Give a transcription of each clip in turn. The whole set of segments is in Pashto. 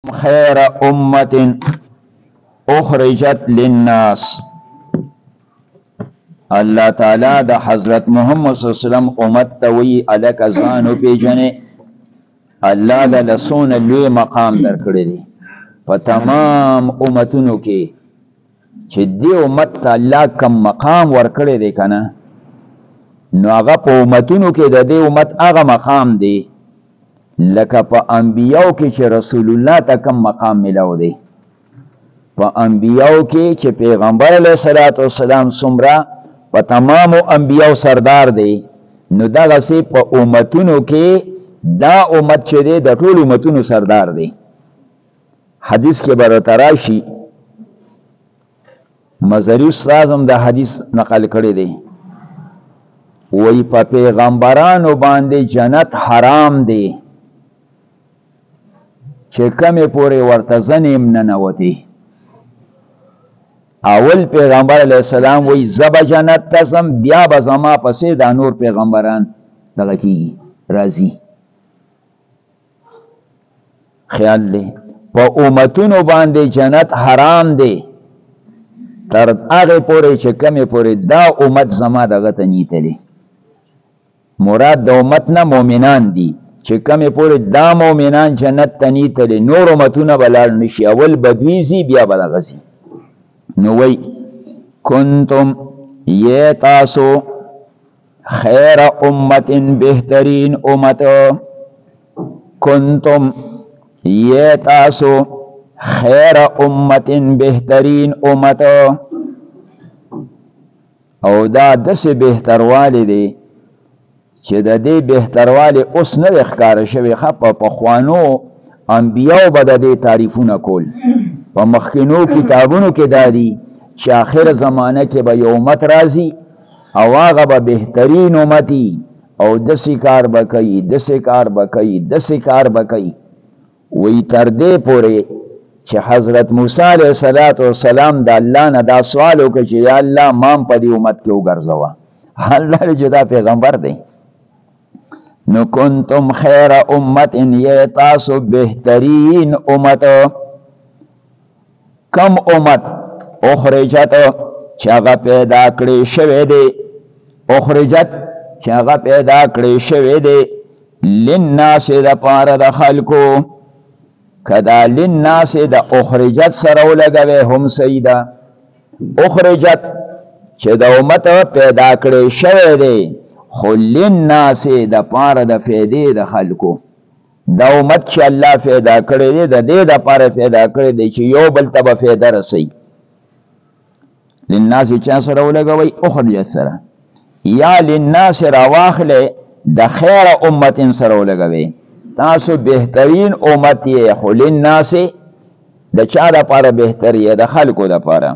خیر امت اخرجت للناس. الله تعالی د حضرت محمد صلی الله علیه وسلم امت ته وی الک ځانو پیژنې. الله د لسون لوی مقام درکړی دی په تمام امتونو کې چې دی امت ته الله کم مقام ورکړی دی کنه، نو هغه په امتونو کې د دې امت هغه مقام دی لکه په انبیاو کې چې رسول الله ته کم مقام ملاو دی. په انبیاو کې چې پیغمبر علیه الصلاۃ والسلام څومره په تمامو انبیاو سردار دی، نو دغسې په امتونو کې دا امت چې دی د ټولو امتونو سردار دی. حدیث کې به راته راشي، مزري استاذ هم دا حدیث نقل کړی دی، وی په پیغمبرانو باندې جنت حرام دی چې کمې پورې ورته ځنې ننوتې. اول پیغمبر علیه السلام وی زبه جنت ته ځم، بیا به زما پسې دا نور پیغمبران دغه کېږي راځي. خیال دی په امتونو باندې جنت حرام دی تر هغې پورې چې کمې پورې دا امت زما دغه ته نیتلی. مراد د امت نه مؤمنان دي چې کمې پورې دا مؤمنان جنت ته نیتلی، نور امتونه به لاړ نشي، اول به دوی ځي بیا به دغه ځي. نو وی کنتم یہ تاسو خیر امت بہترین امت، کنتم یہ تاسو خیر امت بہترین امت. او دا دس بہتروالی دی چې د دې بهتروالی اوس نه دی ښکاره شوی. ښه په پخوانو انبیاو به د دې تعریفونه کول، په مخکینو کتابونو کې دا دي چې آخر زمانه کې به یو امت راځي او هغه به بهترین امتی او داسې کار به کوي، داسې کار به کوي، داسې کار به کوي. وی تر دې پورې چې حضرت موسی علیه السلام د الله نه دا سوال وکړ چې یا الله مام په دې امت کې وګرځوه. الله چې دا پیغمبر دی. نو کنتم خیر امت یہ تاسو بہترین امت. کم امت اخرجت چې هغه پیدا کړی شوی دی، اخرجت چې هغه پیدا کړی شوی دی للناس دپاره د خلکو. که دا للناس د اخرجت سره ولګوې هم صحیح ده. اخرجت چې د امت پیدا کړی شوی دی، خو للناس دپاره د فیدې د خلکو. دا امت چې الله پیدا کړی دی د دې دپاره پیدا کړی دی چې یو بل ته به فیده رسوي. للناس چا سره ولګوئ؟ اخرجت سره. یا للناس راواخلئ د خیر امت سره ولګوئ. تاسو بهترین امت یې، خو للناس د چا دپاره بهتر یې؟ د خلکو دپاره.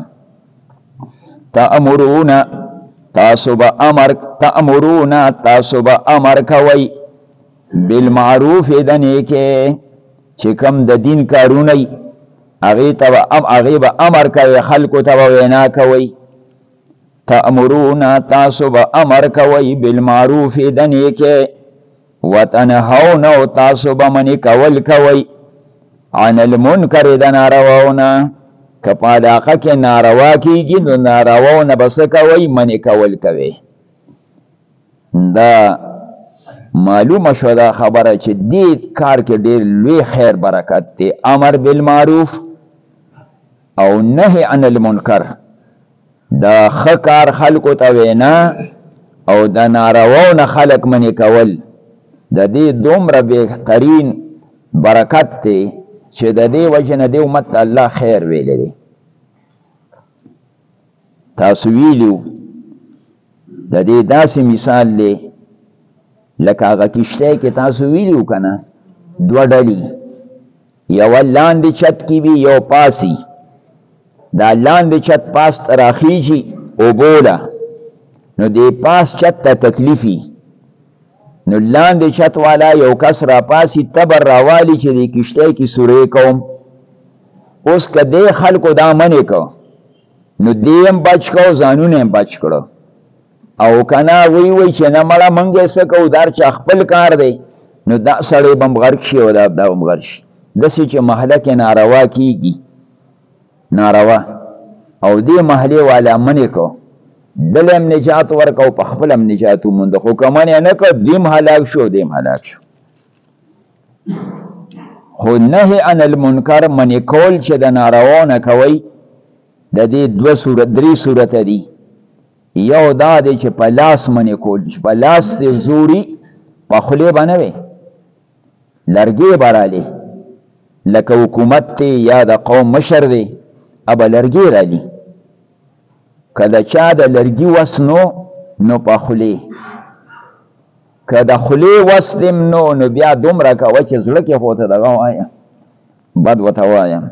تأمرون تاسو به امر، تأمرون تاسو به امر کوئ بالمعروف د نیکۍ، چې کم د دین کارونه ای هغې به امر کوئ، خلکو ته به وینا کوئ. تأمرون تاسو به امر کوئ بالمعروف د نیکۍ، وتنهون او تاسو به منې کول کوئ عن المنکر د نارواونه. که په علاقه کې ناروا کېږي نو نارواونه به څه کوئ؟ منې کول کوئ. دا معلومه شو دا خبره چې دې کار کې ډېر لوی خیر برکت دی. امر بالمعروف او نهی عن المنکر، دا ښه کار خلکو ته وینا او د نارواونه خلک منې کول، د دې دومره بهترین برکت دی چې د دې وجې نه دې امت ته الله خیر ویلی دی. تاسو ویلو د دې داسې مثال دی لکه هغه کشتی کې تاسو ویلو که نه، دوه ډلې، یوه لاندې چت کې وي یو پاسي. دا لاندې چت پاس ته راخیږي اوبو له، نو دې پاس چت ته تکلیفي، نو لاندې چت والا یو کس را پاسي تبر راوالی چې دې کشتی کې سورې کوم. اوس که دې خلکو دا منې کو نو دې هم بچ کو، ځانونه هم بچ کړو. او کنا وی چې نه مړه منګې څه کوو، دا چا خپل کار دی، نو دا سړی به هم غرق شي او دا به هم غرق شي. داسې چې محله کې ناروا کیږي ناروا او دې محلې والا منې کو دل هم نجات ورکو په خپل هم نجات وموند خو که منې نه کړ دیم هلاک شو دیم هلاک شو خو نهي عن المنکر منې کول چې د ناروا نه کوئ د دې درې صورته دي یو دا دی چې په لاس منې کول چې په لاس دې زوري په خولې به نه وي لرګې به رالې لکه حکومت دی یا د قوم مشر دی ابا لرګې رالي که د چا د لرګي وس نو په خولې که د خولې وس دیم نو بیا دومره کوه چې زړه کې خو ته دغه وایم بد ورته وایم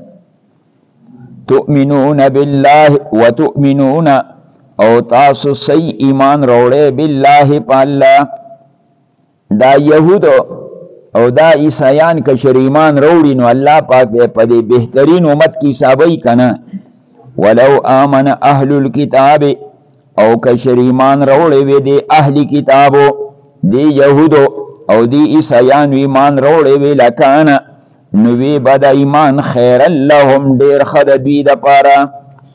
تؤمنون بالله وتؤمنون او تاسو صحیح ایمان راوړی بالله په الله دا یهود او دا عیسایان که شر ایمان راوړي نو الله پاک به په دې بهترین امت کې حسابوي که نه ولو آمن اهل الكتاب او که شر ایمان راوړی وي د اهل کتابو دی یهودو او دی عیسایانو ایمان راوړی وي لکانه نو وی به د ایمان خیر لهم ډېر ښه د دوی دپاره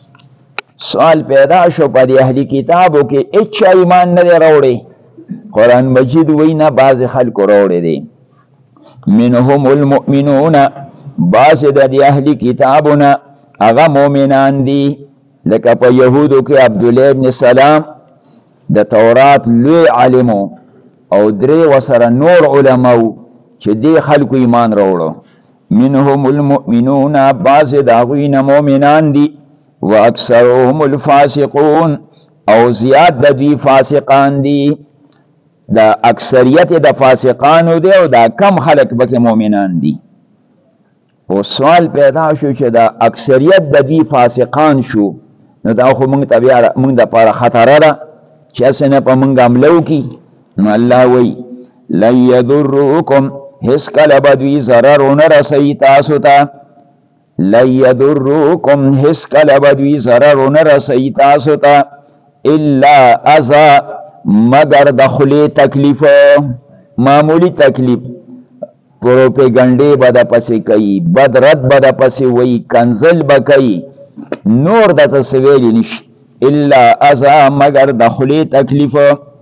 سوال پیدا شو په د اهل کتابو کې هېچا ایمان نه دی راوړی قرآن مجید وی نه بعضې خلکو راوړی دی منهم المؤمنون بعضې د د اهل کتابونه هغه مؤمنان دي لکه په یهودو کې عبدالله ابن سلام د تورات لوی عالمو او درې وسره نور علماو چې دې خلکو ایمان راوړو منهم المؤمنون بعضې د هغوی نه مؤمنان دي و اکثرهم الفاسقون او زیات د دوی فاسقان دي د اکثریت د فاسقانو دی او دا کم خلک پکې مؤمنان دي او سوال پیدا شو چې د اکثریت د دوی فاسقان شو نو دا خو موږ ته بیا موږ دپاره خطره ده چې هسې نه په موږ حمله وکړي نو الله وایي لن یضروکم هیڅ کله به دوی ضرر ونه رسوي تاسو ته لن یضروکم هیڅ کله به دوی ضرر ونه رسوي تاسو ته الا اذی مگر د خولې تکلیف معمولی تکلیف پروپیګنډې به د پسې کوي بدرد به د پسې وایي کنزل به کوي نور درته څه ویلی نشي الا اذی مگر د خولې تکلیف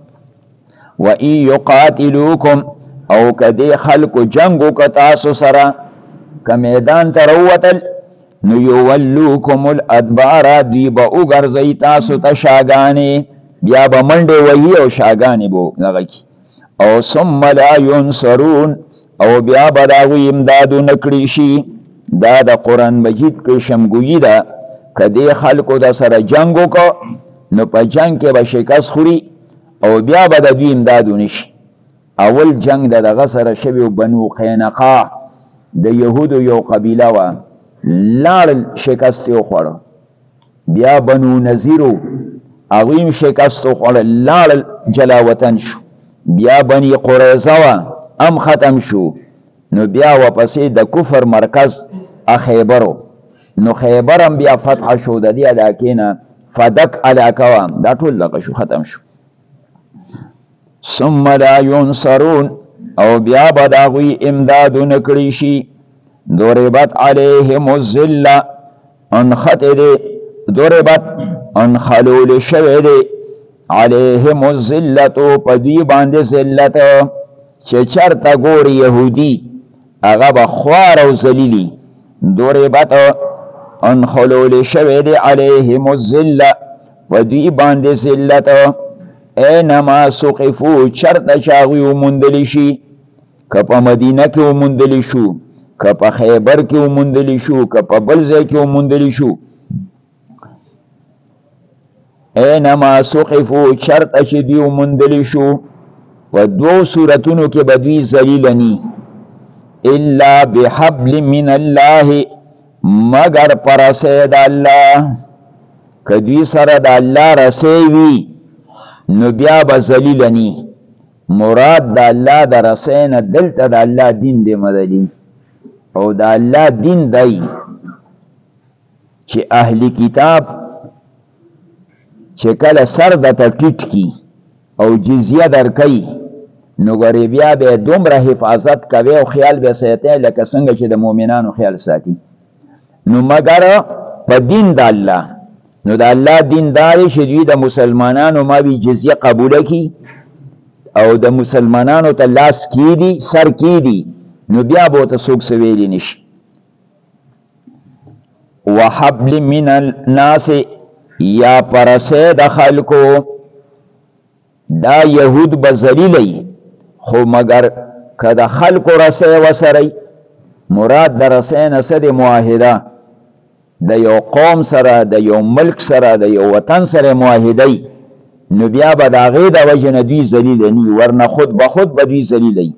و ان یقاتلوکم او که دې خلکو جنګ وکړه تاسو سره که میدان ته راووتل نو یولوکم الادبار دوی به وګرځوي تاسو ته شاګانې بیا به منډې وهي او شاګانې به دغه کي او ثم لا ینصرون او بیا به د هغوی امداد ونه کړي شي دا د قرآن مجید پیشمګویي ده که دې خلکو د سره جنګ وکړه نو په جنګ کې به شکست خوري او بیا به د دوی امداد ونه شي اول جنگ د دغه سره شوی بنو قینقاع د یهودو یو قبیله وه لاړل شکست یې وخوړه بیا بنو نذیرو هغوی هم شکست وخوړل لاړل جلا وطن شو بیا بني قریظه وه هم ختم شو نو بیا واپسې د کفر مرکز خیبرو نو خیبر هم بیا فتح شو د دې علاقې نه فدک علاقه وه دا ټول دغه شو ختم شو ثم لا ينصرون او بیا به د هغوی امداد ونه کړي شي ضربت علیهم الذله انخطې دی ضربت انخلول شوی دی علیهم الذلة په دوی باندې ذلت چې چرته ګوري یهودي هغه به خوار او ذلیلي ضربت انخلول شوی دی علیهم الذله په دوی باندې ذلت اینما سقفو چرته چې هغوی وموندلی شي که په مدینه کې وموندلی شو که په خیبر کې وموندلی شو که په بل ځای کې وموندلی شو اینما سقفو چرته چې دوی وموندلی شو په دوو صورتونو کې به دوی ذلیله ني الا بحبل من الله مگر په رسۍ د الله که دوی سره د الله رسۍ وي نو بیا به ذلیله ني مراد د الله د رسۍ نه دلته د الله دین دی مددي او د الله دین دی چې اهلی کتاب چې کله سر د ټیټ کی او جزیه درکوي نو ګورې بیا به دومره حفاظت کوي او خیال به ساتي لکه څنګه چې د مؤمنانو خیال ساتي. نو مګر په دین د الله، نو د الله دین دا دی چې دوی د مسلمانانو ما وی جزیه قبوله کی او د مسلمانانو ته لاس کیدي سر کیدي، نو بیا به ته څوک څه ویلی نشي. وحبل من الناس یا پرسه د خلکو، دا یهود به ذلیلی خو مگر که د خلکو رسه وسری، مراد د رسه نه څه دی؟ معاهده د یو قوم سره، د یو ملک سره، د یو وطن سره معاهدی، نو بیا به د هغې د وجې نه دوی ذلیله نی، ورنه خود به خود به دوی ذلیلی.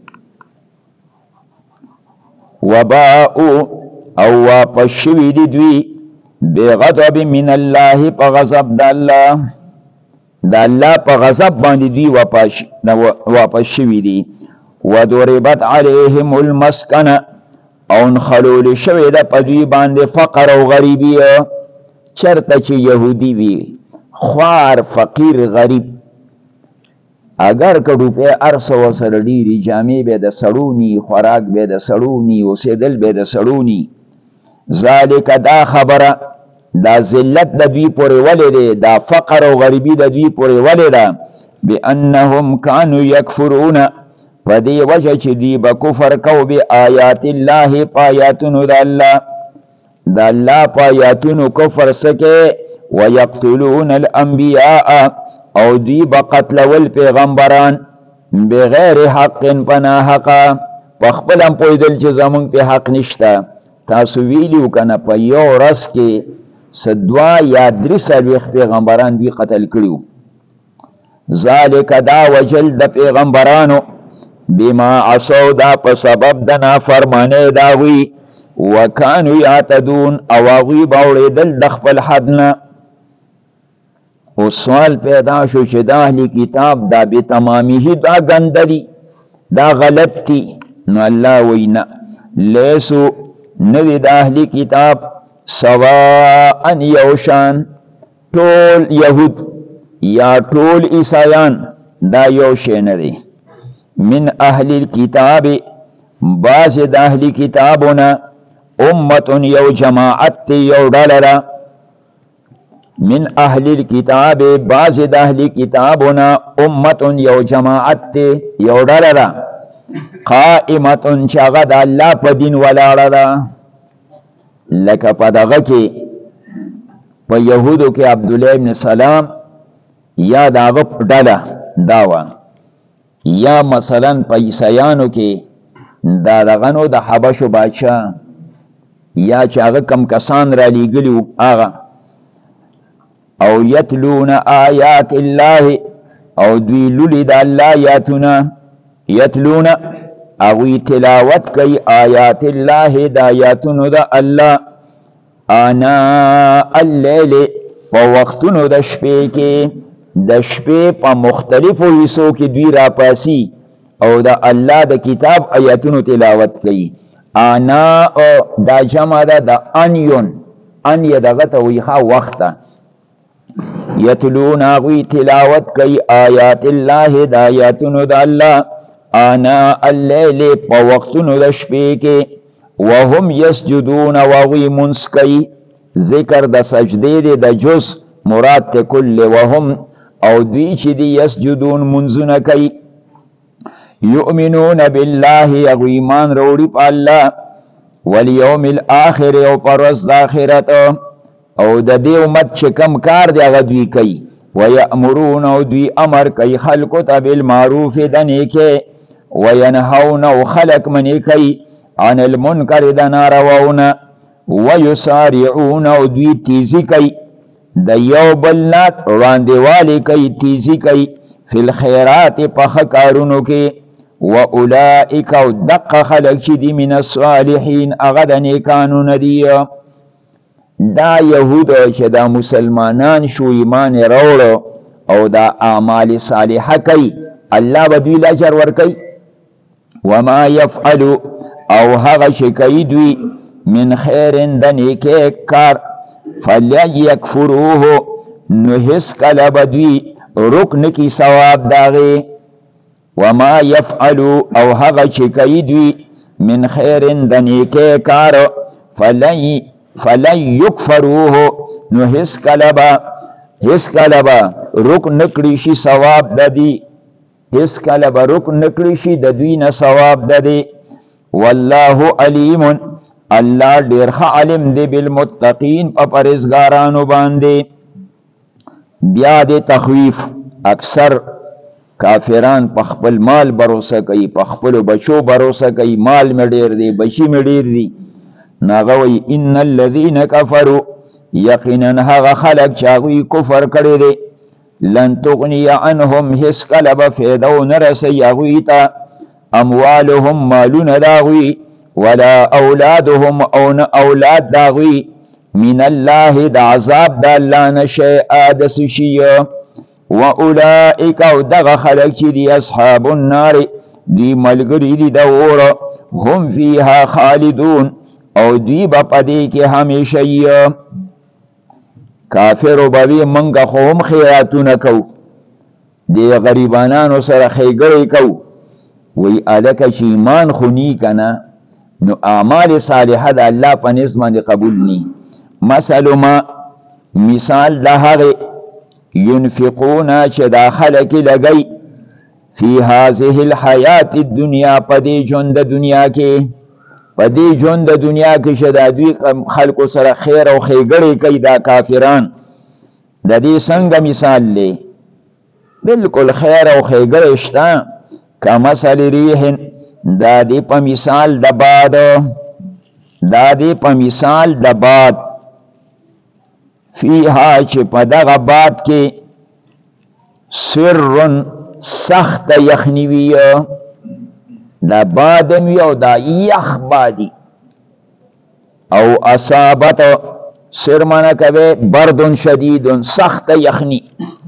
وباءو او واپس شوي دي دوی بغضب من الله په غضب د الله، د الله په غضب باندې دوی واپس شوي دي. وضربت علیهم المسکنه او انخلول شوی ده په دوی باندې فقر او غریبی، چرته چې یهودی وي خوار فقیر غریب، اگر که روپۍ ارسه ورسره ډېري، جامې به د سړوني، خوراک به د سړوني، اوسېدل به د سړوني. ذالک دا خبره دا ذلت د دوی پورې ولې دی، دا فقر او غریبي د دوی پورې ولې ده؟ بانهم کانوا یکفرون، په دې وجه چې دوی به کفر کو بآیات الله، په آیاتونو د الله، د الله په آیاتونو کفر سکے. ویقتلون الانبیاء او دوی به قتلول پیغمبران بغیر حق پنا حقا، په خپل هم پوهېدل چې زمونږ په حق نشته. تاسو ویلیو کنه په یو ورځ کې دوه یا درې څلوېښت پیغمبران دوی قتل کړي. ذالک دا وجل د پیغمبرانو، بما عصوا دا په سبب د نافرمانۍ د هغوی، وکانو یعتدون او هغوی به اورېدل د خپل حد نه. او سوال پیدا شو چې دا اهل کتاب دا بې تمامیه دا ګنده دي، دا غلط دي. نو الله وایي نه، لیسو نوی د اهل کتاب سواء یوشان، ټول یهود یا ټول عیسایان دا یو شی نه دی. من اهل الكتاب بعض د اهل کتابونه، امت یو جماعت یو ډله ده. من اهل الكتاب بعض د اهل کتابونه، امت یو جماعت یو ډله ده. قائمت چې هغه د الله په دین ولاړه ده. لکه په دغه کې په یهودو کې عبدالله ابن سلام یا د هغه ډله دا وه، یا مثلا په عیسایانو کې دا دغه نو د حبشو بادشاه یا چې هغه کم کسان را لیږلي وو هغه. او یتلون آیات الله او دوی لولي د الله آیاتونه، یتلون هغوی تلاوت کوي آیات الله د آیاتونو د الله، آناء اللیل په وختونو د شپې کې، د شپې په مختلفو حصو کې دوی راپاسي او د الله د کتاب آیاتونو تلاوت کوي. آناء دا جمع ده د انیون، انیه دغه ته وایي ښه وخت ته. یتلون هغوی تلاوت کوي آیات الله د آیاتونو د الله، آناء اللیل په وختونو د شپې کې، وهم یسجدون وهغوی منځ کوي. ذکر د سجدې دی د جز مراد ته کل، وهم او دوی چې دی یسجدون منځونه کوي. یؤمنون بالله هغوی ایمان راوړي په الله، والیوم الاخر او په ورځ د آخرت، او د دې امت چې کم کار دی هغه دوی کوي. ویأمرون او دوی امر کوي خلکو ته بالمعروف د نیکۍ، وینهون او خلق منی کوي عن المنکر د نارواونه، ویسارعون او دوی تیزی کوي د یو بل نه وړاندېوالي کوي، تیزی کوي فی الخیرات په ښه کارونو کې. واولئک او دقه خلق چې دي من الصالحین هغه د نیکانو نه دي. دا یهود چې دا مسلمانان شو ایمان راوړو او دا اعمال صالحه کوي، الله به دوی اجر ورکوي. وما يفعلوا او هغه شي کوي دوی من خیر د نیکۍ کار، فلیکفروه نو هیڅ کله به دوی رک نکي ثواب د هغې. وما يفعلوا او هغه چې کوي دوی من خیر د نیکه کار فلن یکفروه نو هیڅ کله به رک نکړي شي ثواب د دې هیڅ کله به رک نکړي شي د دوی نه ثواب د دې والله علیم الله ډیر ښه علم دی بالمتقین په پرهیزګارانو باندې بیا د تخویف اکثر کافران په خپل مال باور کوي په خپل بچو باور کوي مال مې ډیر دی بچی مې ډیر دی ناغوی ان الذين كفروا یقینا هغه خلق چې هغوی کفر کړی دی لن تغنی عنهم هیڅ کله به فایده ونه رسي هغوی ته اموالهم مالونه د هغوی ولا اولادهم او نه اولاد د هغوی من الله د عذاب د الله نه شیئا د څه شي واولئک او دغه خلق چې دي اصحاب النار دی ملګري دي د اور هم فیها خالدون او دی با پدې کې همیشه یې کافر وبوي منګه خو هم خیراتونه کو دی غریبانو سره خیګړې کو وی الک چې ایمان خونی کنه نو اعمال صالحه د الله په نسبت باندې قبول ني مثال د هغه ينفقون چې داخله کې لګي فی هذه الحیات الدنیا پدې ژوند د دنیا کې پدې ژوند د دنیا کې شدادوی خلکو سره خیر او خیګړې کوي دا کافران د دې څنګه مثال لې بالکل خیر او خیګړې شته کمثل ریح دا دې په مثال د باد دا دې په مثال د باد فیها چې په دغه باد کې سر سخت یخنی دا بادم یو دا یخ بادی او اصابت سر مانا کبه بردن شدیدن سخت یخنی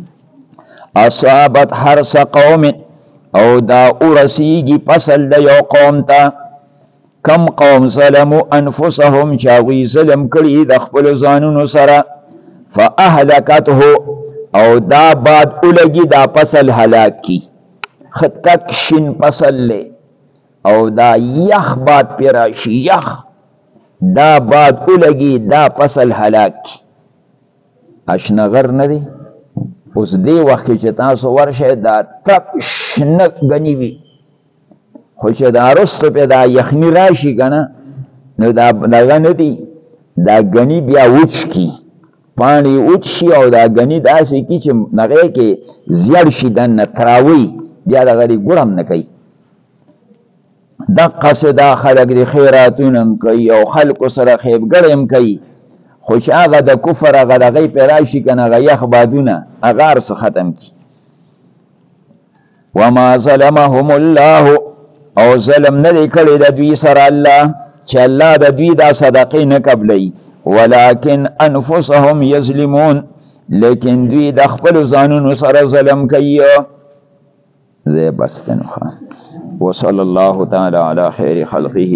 اصابت حرس قوم او دا ارسیگی پسل دا یو قوم تا کم قوم ظلمو انفسهم چاوی ظلم کری دخبل زانونو سرا فاهلکته او دا باد اولگی دا پسل حلاک کی خطک شن پسل لے او دا یخ باد پیراشی یخ دا باد اولگی دا پسل حلاک کی اشنغر ندی اس دی وقت چې تاسو ورشه دا تک شنک گنی وی خوش دا رستو پی دا یخنی راشی کنا نو دا ندی دا گنی بیا وچ کی پانی اوچ شي او دا غنی داسې کی چې نغې کې زیړ شي د نتراوي بیا د غری ګرم نه کوي د قصدا خلق د خیراتونم کوي او خلق سره خیبګړم کوي خوش هغه د کفر هغه د غي پراشي کنه غي خبادونه اغار څه ختم کی وما ظلمهم الله او ظلم نه کړي د دوی سره الله چې الله د دوی د صدقې نه قبلې ولكن انفسهم يظلمون لیکن دوی د خپل ځانونو سره ظلم کوي زه بستنخه وصلى الله تعالى على خير خلقه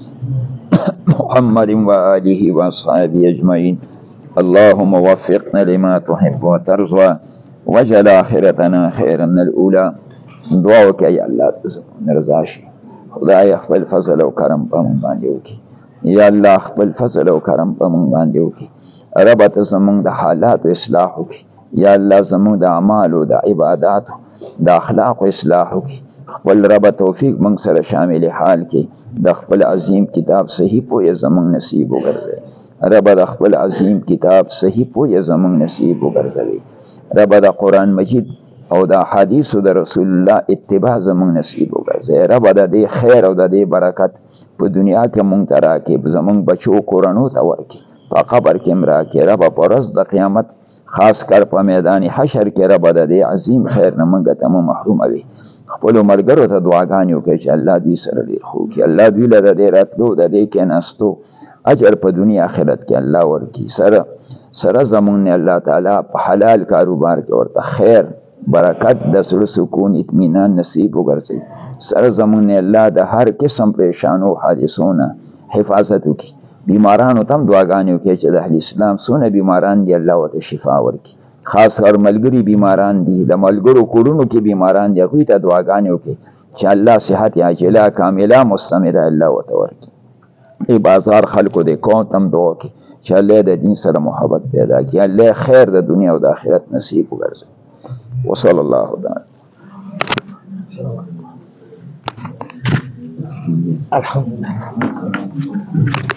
محمد وآله وأصحابه أجمعين اللهم وفقنا لما تحب وترضى وجعل آخرتنا خيرا من الأولى دعوك يا الله نرضاشي خدای خپل فضل او کرم په مونږ باندې وکړي یا الله خپل فضل او کرم په مونږ باندې وکړي رب ته زمونږ د حالات اصلاح وکړي یا الله زمونږ د اعمال او د عبادت د اخلاق اصلاح وکړي خپل رب توفیق مونږ سره شامل حال کې د خپل عظیم کتاب صحیح پوهه زمونږ نصیب وګرځي رب د خپل عظیم کتاب صحیح پوهه زمونږ نصیب وګرځي رب د قران مجید او د حدیث د رسول الله اتباع زمونږ نصیب وګرځي رب د دې خیر او د دې برکت په دنیا کې مونږ ته راکې زمونږ بچو کورانو ته ورکې په قبر کې راکې رب په ورځ د قیامت خاص کر په میدان حشر کې رب د دې عظیم خیر نه مونږ ته محروم وي خپل مرګرو ته دعاګانې وکړي چې الله دې سره ډېر خو کې الله دې له دې راتلو د دې کې نستو اجر په دنیا آخرت کې الله ورکړي سره زمونږ نه الله تعالی په حلال کاروبار کې ورته خیر برکت د سر سکون اطمینان نصیب وګرځي سره زمونږ نه الله د هر قسم پریشانو حادثونو حفاظت وکړي بیمارانو تم دعاګانې وکړي چې د اهل اسلام سونه بیماران دی الله وته شفا ورکړي خاص کر ملګری بیماران دي، د ملګرو کورونو کې بیماران دي، هغوی ته دعاګانې وکړي چې الله صحت عاجله کامله مستمره الله ورته ورکړي. ای بازار خلکو د قوم ته هم دعا وکړي چې الله د دین سره محبت پیدا کړي، الله خیر د دنیا او د آخرت نصیب وګرځوي. وصلی الله تعالی. الحمدلله.